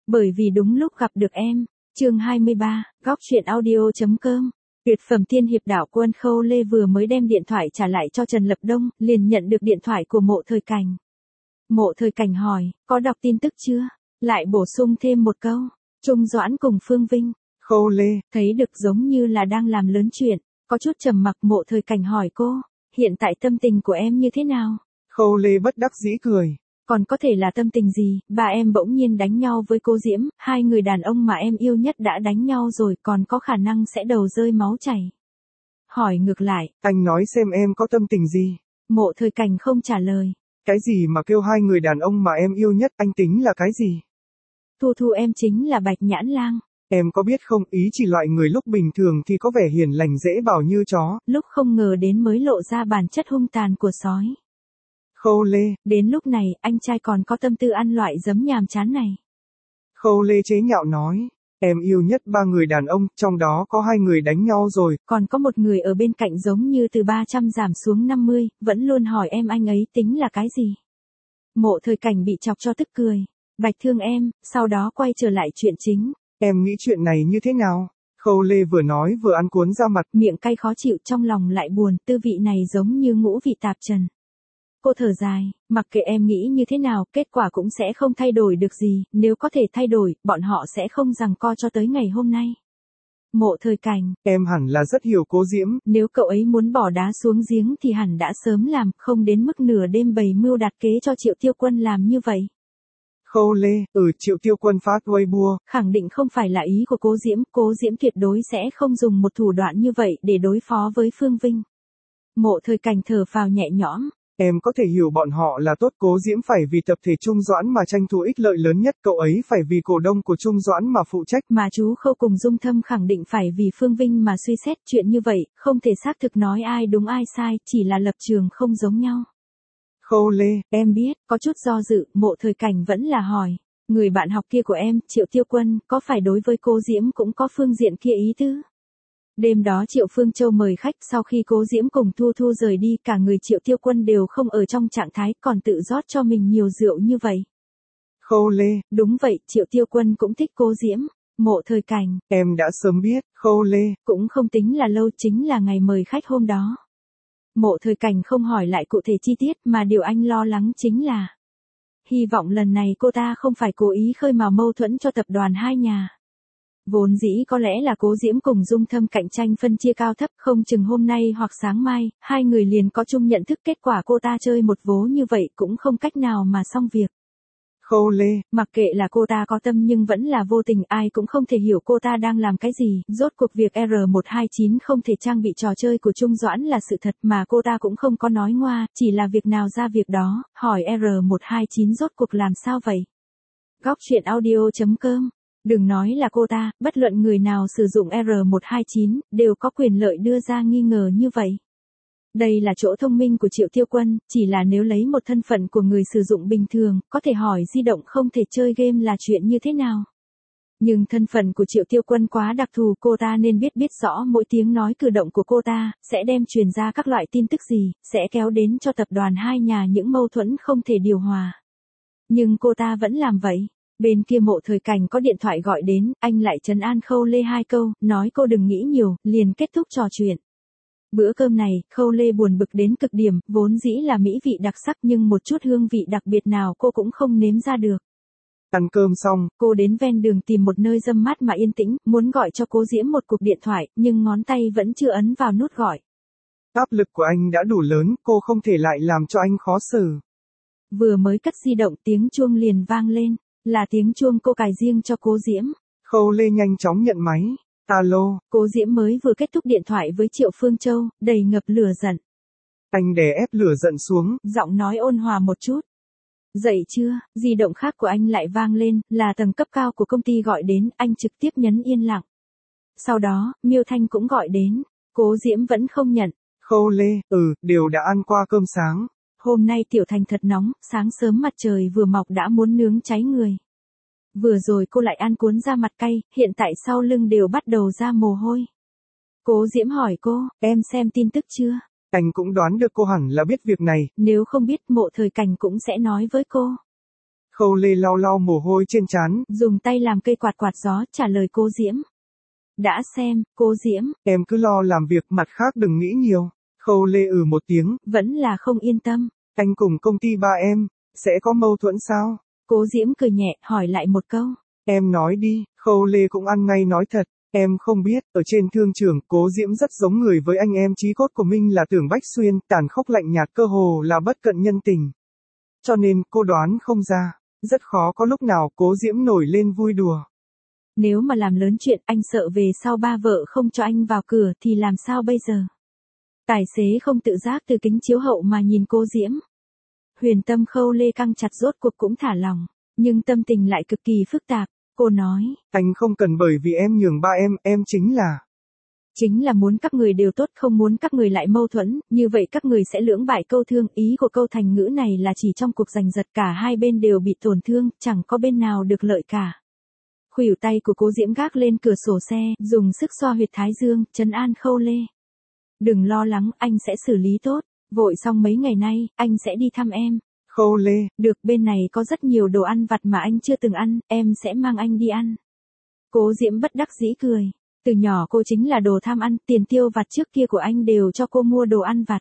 Bởi vì đúng lúc gặp được em. Chương 23, góc truyện audio.com. Tuyệt phẩm tiên hiệp đạo quân Khâu Lê vừa mới đem điện thoại trả lại cho Trần Lập Đông, liền nhận được điện thoại của Mộ Thời Cảnh. Mộ Thời Cảnh hỏi, có đọc tin tức chưa? Lại bổ sung thêm một câu, Trung Doãn cùng Phương Vinh. Khâu Lê, thấy được giống như là đang làm lớn chuyện, có chút trầm mặc. Mộ Thời Cảnh hỏi cô, hiện tại tâm tình của em như thế nào? Khâu Lê bất đắc dĩ cười. Còn có thể là tâm tình gì, ba em bỗng nhiên đánh nhau với cô Diễm, hai người đàn ông mà em yêu nhất đã đánh nhau rồi, còn có khả năng sẽ đầu rơi máu chảy. Hỏi ngược lại, Anh nói xem em có tâm tình gì? Mộ Thời Cảnh không trả lời. Cái gì mà kêu hai người đàn ông mà em yêu nhất, anh tính là cái gì? Thu Thu em chính là Bạch Nhãn Lang. Em có biết không, ý chỉ loại người lúc bình thường thì có vẻ hiền lành dễ bảo như chó, lúc không ngờ đến mới lộ ra bản chất hung tàn của sói. Khâu Lê, Đến lúc này, anh trai còn có tâm tư ăn loại giấm nhàm chán này. Khâu Lê chế nhạo nói, em yêu nhất ba người đàn ông, trong đó có hai người đánh nhau rồi. Còn có một người ở bên cạnh giống như từ 300 giảm xuống 50, vẫn luôn hỏi em anh ấy tính là cái gì. Mộ Thời Cảnh bị chọc cho tức cười. Bạch thương em, sau đó quay trở lại chuyện chính. Em nghĩ chuyện này như thế nào? Khâu Lê vừa nói vừa ăn cuốn ra mặt. Miệng cay khó chịu, trong lòng lại buồn, tư vị này giống như ngũ vị tạp trần. Cô thở dài, mặc kệ em nghĩ như thế nào, kết quả cũng sẽ không thay đổi được gì, nếu có thể thay đổi, bọn họ sẽ không giằng co cho tới ngày hôm nay. Mộ Thời Cảnh, Em hẳn là rất hiểu cô Diễm. Nếu cậu ấy muốn bỏ đá xuống giếng thì hẳn đã sớm làm, không đến mức nửa đêm bày mưu đặt kế cho Triệu Tiêu Quân làm như vậy. Khâu Lê, Triệu Tiêu Quân phát Weibo. Khẳng định không phải là ý của cô Diễm tuyệt đối sẽ không dùng một thủ đoạn như vậy để đối phó với Phương Vinh. Mộ Thời Cảnh thở phào nhẹ nhõm. Em có thể hiểu bọn họ là tốt, cố Diễm phải vì tập thể Trung Doãn mà tranh thủ ích lợi lớn nhất, cậu ấy phải vì cổ đông của Trung Doãn mà phụ trách. Mà chú Khâu cùng Dung Thâm khẳng định phải vì Phương Vinh mà suy xét, chuyện như vậy, không thể xác thực nói ai đúng ai sai, chỉ là lập trường không giống nhau. Khâu Lê, em biết, có chút do dự, Mộ Thời Cảnh vẫn là hỏi, người bạn học kia của em, Triệu Tiêu Quân, có phải đối với cô Diễm cũng có phương diện kia ý tứ? Đêm đó Triệu Phương Châu mời khách, sau khi cô Diễm cùng Thu Thu rời đi, cả người Triệu Tiêu Quân đều không ở trong trạng thái, còn tự rót cho mình nhiều rượu như vậy. Khâu Lê, đúng vậy, Triệu Tiêu Quân cũng thích cô Diễm. Mộ Thời Cảnh, em đã sớm biết. Khâu Lê, cũng không tính là lâu, chính là ngày mời khách hôm đó. Mộ Thời Cảnh không hỏi lại cụ thể chi tiết, mà điều anh lo lắng chính là hy vọng lần này cô ta không phải cố ý khơi mào mâu thuẫn cho tập đoàn hai nhà. Vốn dĩ có lẽ là cô Diễm cùng Dung Thâm cạnh tranh phân chia cao thấp, không chừng hôm nay hoặc sáng mai, hai người liền có chung nhận thức, kết quả cô ta chơi một vố như vậy cũng không cách nào mà xong việc. Khâu Lê, mặc kệ là cô ta có tâm nhưng vẫn là vô tình, ai cũng không thể hiểu cô ta đang làm cái gì, rốt cuộc việc R129 không thể trang bị trò chơi của Trung Doãn là sự thật mà cô ta cũng không có nói ngoa, chỉ là việc nào ra việc đó, hỏi R129 rốt cuộc làm sao vậy? Góc truyện audio.com. Đừng nói là cô ta, bất luận người nào sử dụng R129, đều có quyền lợi đưa ra nghi ngờ như vậy. Đây là chỗ thông minh của Triệu Tiêu Quân, chỉ là nếu lấy một thân phận của người sử dụng bình thường, có thể hỏi di động không thể chơi game là chuyện như thế nào. Nhưng thân phận của Triệu Tiêu Quân quá đặc thù, cô ta nên biết rõ mỗi tiếng nói cử động của cô ta, sẽ đem truyền ra các loại tin tức gì, sẽ kéo đến cho tập đoàn hai nhà những mâu thuẫn không thể điều hòa. Nhưng cô ta vẫn làm vậy. Bên kia Mộ Thời Cảnh có điện thoại gọi đến, anh lại trấn an Khâu Lê hai câu, nói cô đừng nghĩ nhiều, liền kết thúc trò chuyện. Bữa cơm này, Khâu Lê buồn bực đến cực điểm, vốn dĩ là mỹ vị đặc sắc nhưng một chút hương vị đặc biệt nào cô cũng không nếm ra được. Ăn cơm xong, cô đến ven đường tìm một nơi râm mát mà yên tĩnh, muốn gọi cho cô Diễm một cuộc điện thoại, nhưng ngón tay vẫn chưa ấn vào nút gọi. Áp lực của anh đã đủ lớn, cô không thể lại làm cho anh khó xử. Vừa mới cất di động, tiếng chuông liền vang lên, là tiếng chuông cô cài riêng cho cô Diễm. Khâu Lê nhanh chóng nhận máy. Alo. Cô Diễm mới vừa kết thúc điện thoại với Triệu Phương Châu, đầy ngập lửa giận. Anh đè ép lửa giận xuống, giọng nói ôn hòa một chút. Dậy chưa? Di động khác của anh lại vang lên, là tầng cấp cao của công ty gọi đến, anh trực tiếp nhấn yên lặng. Sau đó, Miêu Thanh cũng gọi đến, cô Diễm vẫn không nhận. Khâu Lê, đều đã ăn qua cơm sáng. Hôm nay Tiểu Thành thật nóng, sáng sớm mặt trời vừa mọc đã muốn nướng cháy người. Vừa rồi cô lại ăn cuốn da mặt cay, hiện tại sau lưng đều bắt đầu ra mồ hôi. Cố Diễm hỏi cô, em xem tin tức chưa? Anh cũng đoán được cô hẳn là biết việc này. Nếu không biết, Mộ Thời Cảnh cũng sẽ nói với cô. Khâu Lê lau lau mồ hôi trên trán. Dùng tay làm cây quạt quạt gió, trả lời cô Diễm. Đã xem, cô Diễm. Em cứ lo làm việc, mặt khác đừng nghĩ nhiều. Khâu Lê một tiếng. Vẫn là không yên tâm. Anh cùng công ty ba em, sẽ có mâu thuẫn sao? Cố Diễm cười nhẹ, hỏi lại một câu. Em nói đi, Khâu Lê cũng ăn ngay nói thật. Em không biết, ở trên thương trường, Cố Diễm rất giống người với anh em chí cốt của Minh là Tưởng Bách Xuyên, tàn khốc lạnh nhạt cơ hồ là bất cận nhân tình. Cho nên, cô đoán không ra, rất khó có lúc nào Cố Diễm nổi lên vui đùa. Nếu mà làm lớn chuyện, anh sợ về sau ba vợ không cho anh vào cửa thì làm sao bây giờ? Tài xế không tự giác từ kính chiếu hậu mà nhìn cô Diễm. Huyền tâm Khâu Lê căng chặt, rốt cuộc cũng thả lòng, nhưng tâm tình lại cực kỳ phức tạp. Cô nói, anh không cần bởi vì em nhường ba em chính là muốn các người đều tốt, không muốn các người lại mâu thuẫn, như vậy các người sẽ lưỡng bại câu thương. Ý của câu thành ngữ này là chỉ trong cuộc giành giật cả hai bên đều bị tổn thương, chẳng có bên nào được lợi cả. Khuỷu tay của Cố Diễm gác lên cửa sổ xe, dùng sức xoa huyệt thái dương, trấn an Khâu Lê. Đừng lo lắng, anh sẽ xử lý tốt, vội xong mấy ngày nay, anh sẽ đi thăm em. Khâu Lê, được, bên này có rất nhiều đồ ăn vặt mà anh chưa từng ăn, em sẽ mang anh đi ăn. Cố Diễm bất đắc dĩ cười. Từ nhỏ cô chính là đồ tham ăn, tiền tiêu vặt trước kia của anh đều cho cô mua đồ ăn vặt.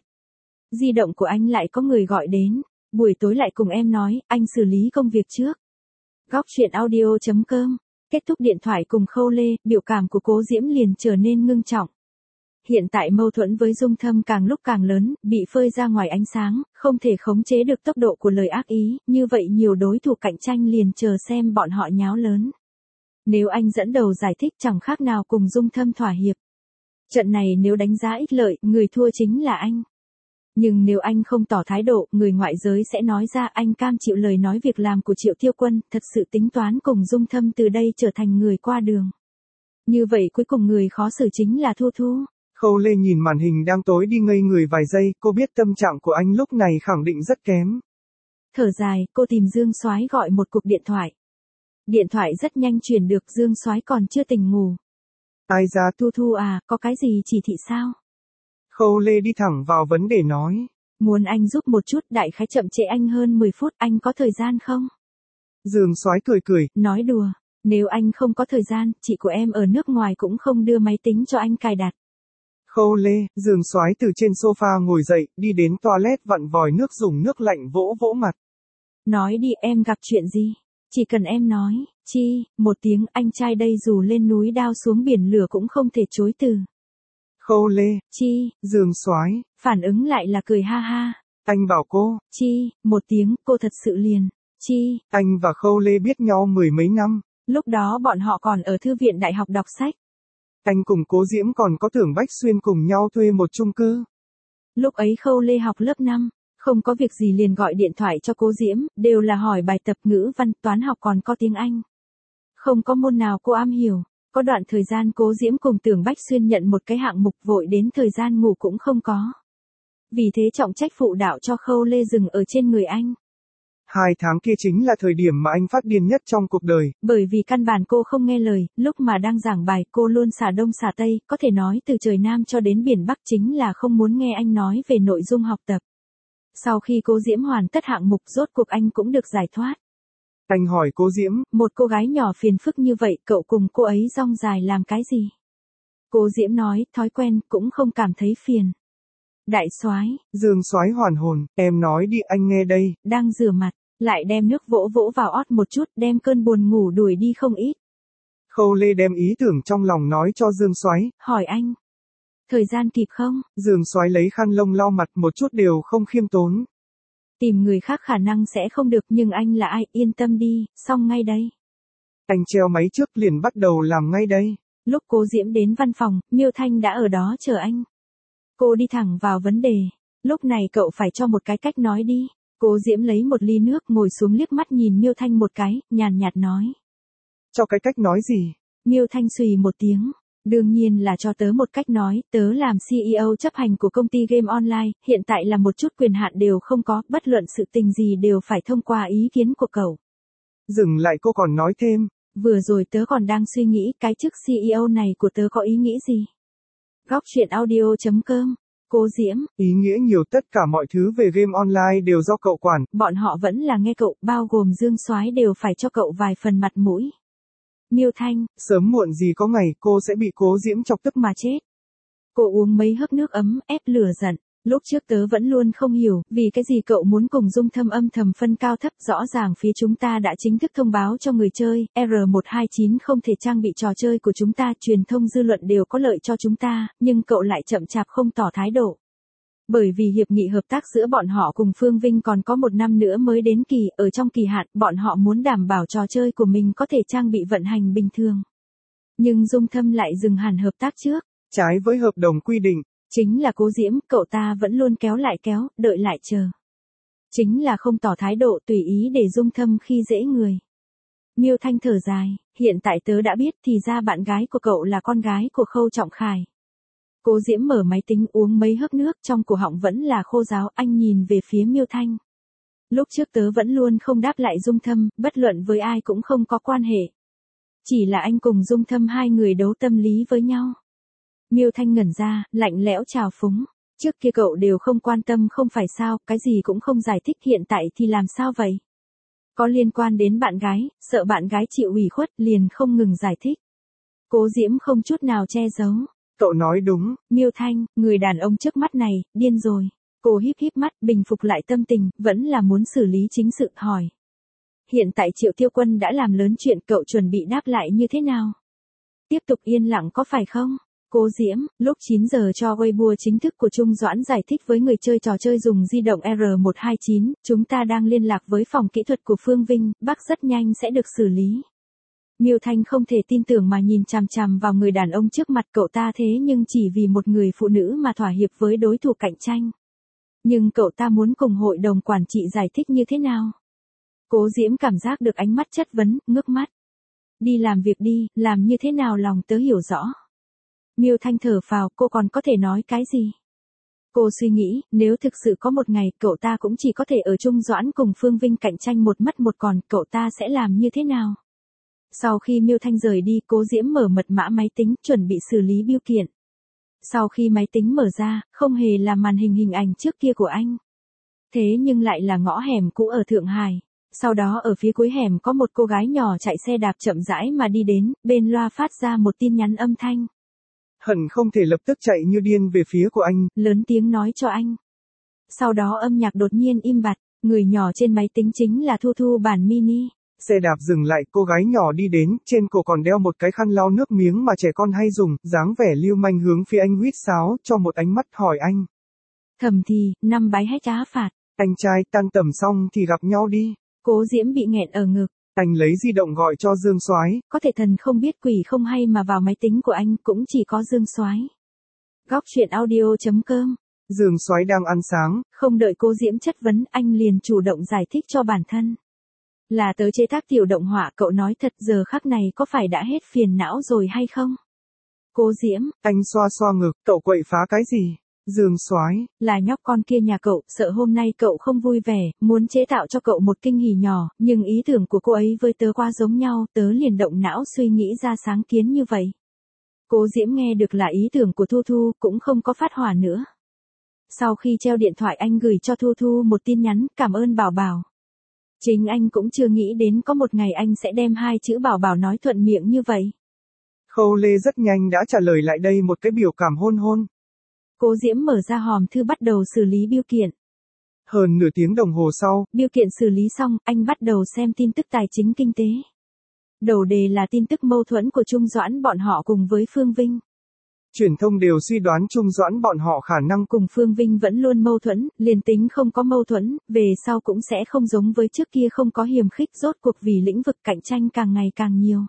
Di động của anh lại có người gọi đến, buổi tối lại cùng em nói, anh xử lý công việc trước. Góc truyện audio.com. Kết thúc điện thoại cùng Khâu Lê, biểu cảm của Cố Diễm liền trở nên ngưng trọng. Hiện tại mâu thuẫn với Dung Thâm càng lúc càng lớn, bị phơi ra ngoài ánh sáng, không thể khống chế được tốc độ của lời ác ý, như vậy nhiều đối thủ cạnh tranh liền chờ xem bọn họ nháo lớn. Nếu anh dẫn đầu giải thích chẳng khác nào cùng Dung Thâm thỏa hiệp. Trận này nếu đánh giá ích lợi, người thua chính là anh. Nhưng nếu anh không tỏ thái độ, người ngoại giới sẽ nói ra anh cam chịu lời nói việc làm của Triệu Tiêu Quân, thật sự tính toán cùng Dung Thâm từ đây trở thành người qua đường. Như vậy cuối cùng người khó xử chính là Thu Thu. Khâu Lê nhìn màn hình đang tối đi ngây người vài giây, cô biết tâm trạng của anh lúc này khẳng định rất kém. Thở dài, cô tìm Dương Soái gọi một cuộc điện thoại. Điện thoại rất nhanh truyền được, Dương Soái còn chưa tỉnh ngủ. Ai ra? Thu Thu à, có cái gì chỉ thị sao? Khâu Lê đi thẳng vào vấn đề nói. Muốn anh giúp một chút, đại khái chậm trễ anh hơn 10 phút, anh có thời gian không? Dương Soái cười. Nói đùa, nếu anh không có thời gian, chị của em ở nước ngoài cũng không đưa máy tính cho anh cài đặt. Khâu Lê, Dương Soái từ trên sofa ngồi dậy, đi đến toilet vặn vòi nước dùng nước lạnh vỗ vỗ mặt. Nói đi, em gặp chuyện gì? Chỉ cần em nói, chi, một tiếng, anh trai đây dù lên núi đao xuống biển lửa cũng không thể chối từ. Khâu Lê, chi, Dương Soái, phản ứng lại là cười ha ha. Anh bảo cô, chi, một tiếng, cô thật sự liền, chi. Anh và Khâu Lê biết nhau mười mấy năm. Lúc đó bọn họ còn ở thư viện đại học đọc sách. Anh cùng Cố Diễm còn có Tưởng Bách Xuyên cùng nhau thuê một chung cư. Lúc ấy Khâu Lê học lớp 5, không có việc gì liền gọi điện thoại cho Cố Diễm, đều là hỏi bài tập ngữ văn, toán học còn có tiếng Anh. Không có môn nào cô am hiểu, có đoạn thời gian Cố Diễm cùng Tưởng Bách Xuyên nhận một cái hạng mục vội đến thời gian ngủ cũng không có. Vì thế trọng trách phụ đạo cho Khâu Lê dừng ở trên người anh. 2 tháng kia chính là thời điểm mà anh phát điên nhất trong cuộc đời. Bởi vì căn bản cô không nghe lời, lúc mà đang giảng bài cô luôn xả đông xả tây, có thể nói từ trời Nam cho đến biển Bắc chính là không muốn nghe anh nói về nội dung học tập. Sau khi Cố Diễm hoàn tất hạng mục rốt cuộc anh cũng được giải thoát. Anh hỏi Cố Diễm, một cô gái nhỏ phiền phức như vậy cậu cùng cô ấy rong dài làm cái gì? Cố Diễm nói, thói quen, cũng không cảm thấy phiền. Đại soái, Dương Soái hoàn hồn, em nói đi anh nghe đây. Đang rửa mặt, lại đem nước vỗ vỗ vào ót một chút, đem cơn buồn ngủ đuổi đi không ít. Khâu Lê đem ý tưởng trong lòng nói cho Dương Soái. Hỏi anh, thời gian kịp không? Dương Soái lấy khăn lông lau mặt, một chút đều không khiêm tốn. Tìm người khác khả năng sẽ không được, nhưng anh là ai, yên tâm đi, xong ngay đây. Anh treo máy trước liền bắt đầu làm ngay đây. Lúc Cố Diễm đến văn phòng, Miêu Thanh đã ở đó chờ anh. Cô đi thẳng vào vấn đề. Lúc này cậu phải cho một cái cách nói đi. Cố Diễm lấy một ly nước ngồi xuống liếc mắt nhìn Miêu Thanh một cái, nhàn nhạt nói. Cho cái cách nói gì? Miêu Thanh xùy một tiếng. Đương nhiên là cho tớ một cách nói, tớ làm CEO chấp hành của công ty game online, hiện tại là một chút quyền hạn đều không có, bất luận sự tình gì đều phải thông qua ý kiến của cậu. Dừng lại cô còn nói thêm. Vừa rồi tớ còn đang suy nghĩ cái chức CEO này của tớ có ý nghĩ gì. Góc truyện audio.com Cố Diễm, Ý nghĩa nhiều, tất cả mọi thứ về game online đều do cậu quản. bọn họ vẫn là nghe cậu, bao gồm Dương Soái đều phải cho cậu vài phần mặt mũi. Miêu Thanh, Sớm muộn gì có ngày cô sẽ bị Cố Diễm chọc tức mà chết. Cô uống mấy hớp nước ấm, ép lửa giận. Lúc trước tớ vẫn luôn không hiểu, vì cái gì cậu muốn cùng Dung Thâm âm thầm phân cao thấp, rõ ràng phía chúng ta đã chính thức thông báo cho người chơi, R129 không thể trang bị trò chơi của chúng ta, truyền thông dư luận đều có lợi cho chúng ta, nhưng cậu lại chậm chạp không tỏ thái độ. Bởi vì hiệp nghị hợp tác giữa bọn họ cùng Phương Vinh còn có 1 năm nữa mới đến kỳ, ở trong kỳ hạn, bọn họ muốn đảm bảo trò chơi của mình có thể trang bị vận hành bình thường. Nhưng Dung Thâm lại dừng hẳn hợp tác trước. Trái với hợp đồng quy định. Chính là Cố Diễm, cậu ta vẫn luôn kéo lại kéo, đợi lại chờ. Chính là không tỏ thái độ, tùy ý để Dung Thâm khi dễ người. Miêu Thanh thở dài, hiện tại tớ đã biết thì ra bạn gái của cậu là con gái của Khâu Trọng Khải. Cố Diễm mở máy tính uống mấy hớp nước, trong cổ họng vẫn là khô ráo, anh nhìn về phía Miêu Thanh. Lúc trước tớ vẫn luôn không đáp lại Dung Thâm, bất luận với ai cũng không có quan hệ. Chỉ là anh cùng Dung Thâm hai người đấu tâm lý với nhau. Miêu Thanh ngẩn ra, lạnh lẽo trào phúng. Trước kia cậu đều không quan tâm không phải sao, cái gì cũng không giải thích, hiện tại thì làm sao vậy? Có liên quan đến bạn gái, sợ bạn gái chịu ủy khuất liền không ngừng giải thích. Cố Diễm không chút nào che giấu. Cậu nói đúng. Miêu Thanh, người đàn ông trước mắt này, điên rồi. Cô híp híp mắt, bình phục lại tâm tình, vẫn là muốn xử lý chính sự, hỏi. Hiện tại Triệu Tiêu Quân đã làm lớn chuyện, cậu chuẩn bị đáp lại như thế nào? Tiếp tục yên lặng có phải không? Cố Diễm, lúc 9 giờ cho Weibo chính thức của Trung Doãn giải thích với người chơi trò chơi dùng di động R129, chúng ta đang liên lạc với phòng kỹ thuật của Phương Vinh, bác rất nhanh sẽ được xử lý. Miêu Thanh không thể tin tưởng mà nhìn chằm chằm vào người đàn ông trước mặt, cậu ta thế nhưng chỉ vì một người phụ nữ mà thỏa hiệp với đối thủ cạnh tranh. Nhưng cậu ta muốn cùng hội đồng quản trị giải thích như thế nào? Cố Diễm cảm giác được ánh mắt chất vấn, ngước mắt. Đi làm việc đi, làm như thế nào lòng tớ hiểu rõ. Miêu Thanh thở phào, cô còn có thể nói cái gì? Cô suy nghĩ, nếu thực sự có một ngày, cậu ta cũng chỉ có thể ở Trung Doãn cùng Phương Vinh cạnh tranh một mất một còn, cậu ta sẽ làm như thế nào? Sau khi Miêu Thanh rời đi, Cố Diễm mở mật mã máy tính, chuẩn bị xử lý biêu kiện. Sau khi máy tính mở ra, không hề là màn hình hình ảnh trước kia của anh. Thế nhưng lại là ngõ hẻm cũ ở Thượng Hải. Sau đó ở phía cuối hẻm có một cô gái nhỏ chạy xe đạp chậm rãi mà đi đến, bên loa phát ra một tin nhắn âm thanh. Hận không thể lập tức chạy như điên về phía của anh, lớn tiếng nói cho anh. Sau đó âm nhạc đột nhiên im bặt, người nhỏ trên máy tính chính là Thu Thu bản mini. Xe đạp dừng lại, cô gái nhỏ đi đến, trên cổ còn đeo một cái khăn lau nước miếng mà trẻ con hay dùng, dáng vẻ lưu manh hướng phía anh huýt sáo, cho một ánh mắt hỏi anh. Thầm thì, 5 bái hét trá phạt. Anh trai, tan tầm xong thì gặp nhau đi. Cố Diễm bị nghẹn ở ngực. Anh lấy di động gọi cho Dương Soái. Có thể thần không biết quỷ không hay mà vào máy tính của anh cũng chỉ có Dương Soái. Góc truyện audio.com. Dương Soái đang ăn sáng. Không đợi Cố Diễm chất vấn, anh liền chủ động giải thích cho bản thân. Là tớ chế tác tiểu động họa, cậu nói thật giờ khắc này có phải đã hết phiền não rồi hay không? Cố Diễm. Anh xoa xoa ngực, cậu quậy phá cái gì? Dương Soái. Là nhóc con kia nhà cậu, sợ hôm nay cậu không vui vẻ, muốn chế tạo cho cậu một kinh hỉ nhỏ, nhưng ý tưởng của cô ấy với tớ quá giống nhau, tớ liền động não suy nghĩ ra sáng kiến như vậy. Cố Diễm nghe được là ý tưởng của Thu Thu, cũng không có phát hỏa nữa. Sau khi treo điện thoại anh gửi cho Thu Thu một tin nhắn, cảm ơn Bảo Bảo. Chính anh cũng chưa nghĩ đến có một ngày anh sẽ đem 2 chữ Bảo Bảo nói thuận miệng như vậy. Khâu Lê rất nhanh đã trả lời lại đây một cái biểu cảm hôn hôn. Cố Diễm mở ra hòm thư bắt đầu xử lý biêu kiện. Hơn nửa tiếng đồng hồ sau, biêu kiện xử lý xong, anh bắt đầu xem tin tức tài chính kinh tế. Đầu đề là tin tức mâu thuẫn của Trung Doãn bọn họ cùng với Phương Vinh. Truyền thông đều suy đoán Trung Doãn bọn họ khả năng cùng Phương Vinh vẫn luôn mâu thuẫn, liền tính không có mâu thuẫn, về sau cũng sẽ không giống với trước kia không có hiềm khích, rốt cuộc vì lĩnh vực cạnh tranh càng ngày càng nhiều.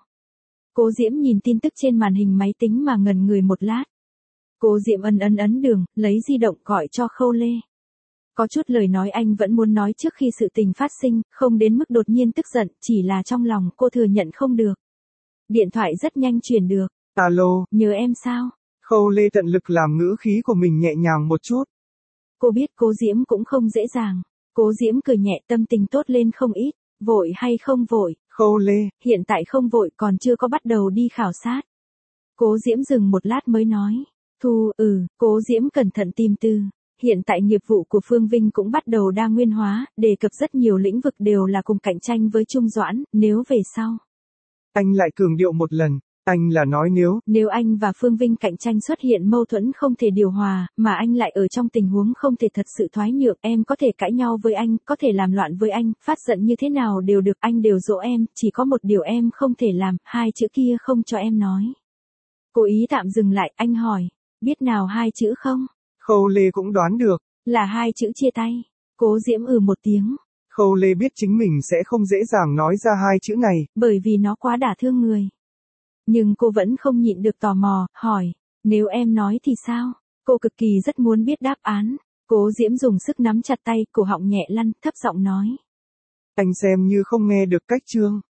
Cố Diễm nhìn tin tức trên màn hình máy tính mà ngẩn người một lát. Cố Diễm ấn đường, lấy di động gọi cho Khâu Lê. Có chút lời nói anh vẫn muốn nói trước khi sự tình phát sinh, không đến mức đột nhiên tức giận, chỉ là trong lòng cô thừa nhận không được. Điện thoại rất nhanh chuyển được. Alo, nhớ em sao? Khâu Lê tận lực làm ngữ khí của mình nhẹ nhàng một chút. Cô biết Cố Diễm cũng không dễ dàng. Cố Diễm cười nhẹ, tâm tình tốt lên không ít. Vội hay không vội? Khâu Lê, hiện tại không vội, còn chưa có bắt đầu đi khảo sát. Cố Diễm dừng một lát mới nói. Thu, Cố Diễm cẩn thận tìm từ. Hiện tại nghiệp vụ của Phương Vinh cũng bắt đầu đa nguyên hóa, đề cập rất nhiều lĩnh vực đều là cùng cạnh tranh với Trung Doãn, nếu về sau. Anh lại cường điệu một lần, anh là nói Nếu anh và Phương Vinh cạnh tranh xuất hiện mâu thuẫn không thể điều hòa, mà anh lại ở trong tình huống không thể thật sự thoái nhượng, em có thể cãi nhau với anh, có thể làm loạn với anh, phát giận như thế nào đều được, anh đều dỗ em, chỉ có một điều em không thể làm, hai chữ kia không cho em nói. Cố ý tạm dừng lại, anh hỏi, biết nào hai chữ không? Khâu Lê cũng đoán được. Là hai chữ chia tay. Cố Diễm một tiếng. Khâu Lê biết chính mình sẽ không dễ dàng nói ra hai chữ này. Bởi vì nó quá đả thương người. Nhưng cô vẫn không nhịn được tò mò, hỏi, nếu em nói thì sao? Cô cực kỳ rất muốn biết đáp án. Cố Diễm dùng sức nắm chặt tay, cổ họng nhẹ lăn, thấp giọng nói. Anh xem như không nghe được cách chương.